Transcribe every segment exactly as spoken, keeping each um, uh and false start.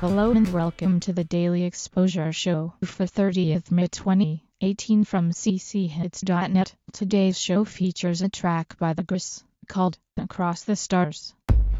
Hello and welcome to the Daily Exposure Show for thirtieth May twenty eighteen from c c hits dot net. Today's show features a track by The Gris called Across the Stars.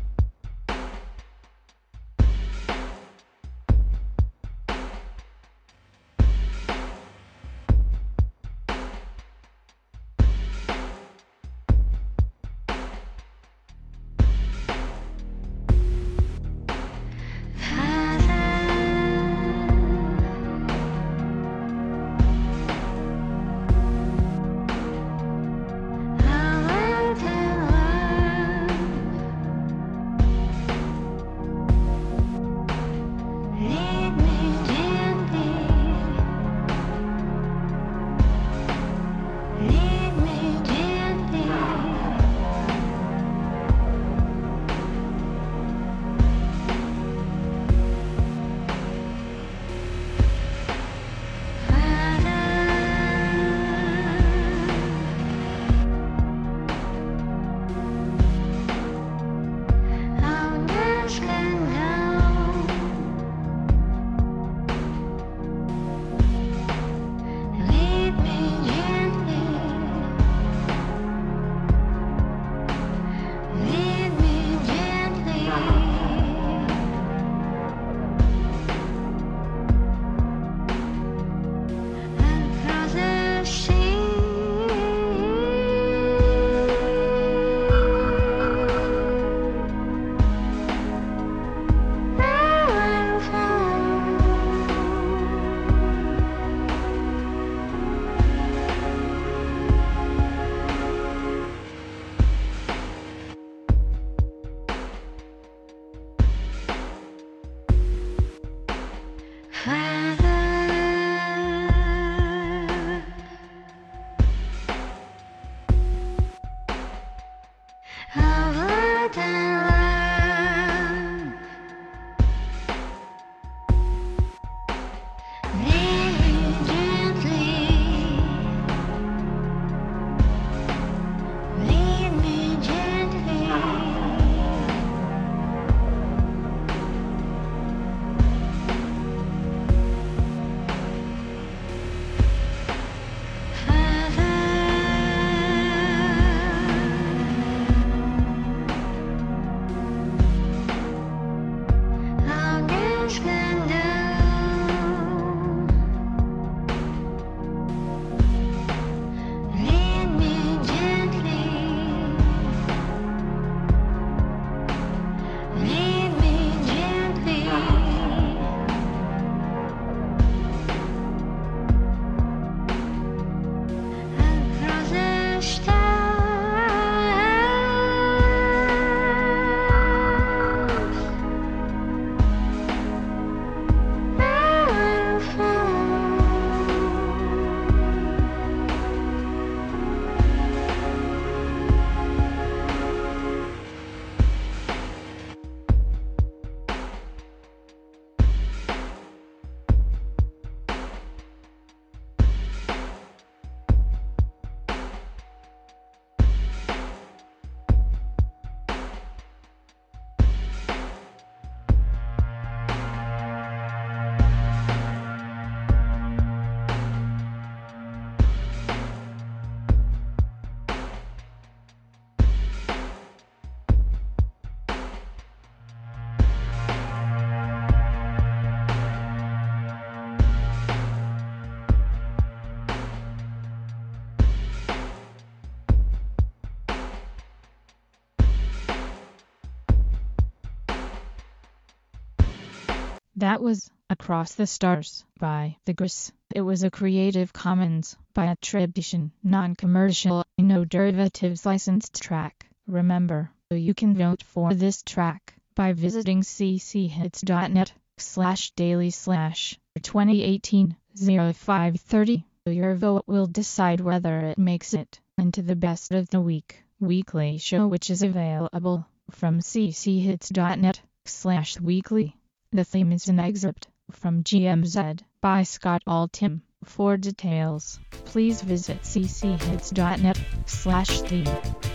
That was Across the Stars by The Gris. It was a Creative Commons by attribution, non-commercial, no derivatives licensed track. Remember, you can vote for this track by visiting c c hits dot net slash daily slash twenty eighteen oh five thirty. Your vote will decide whether it makes it into the best of the week weekly show, which is available from c c hits dot net slash weekly. The theme is an excerpt from G M Z by Scott Altham. For details, please visit c c hits dot net slash theme.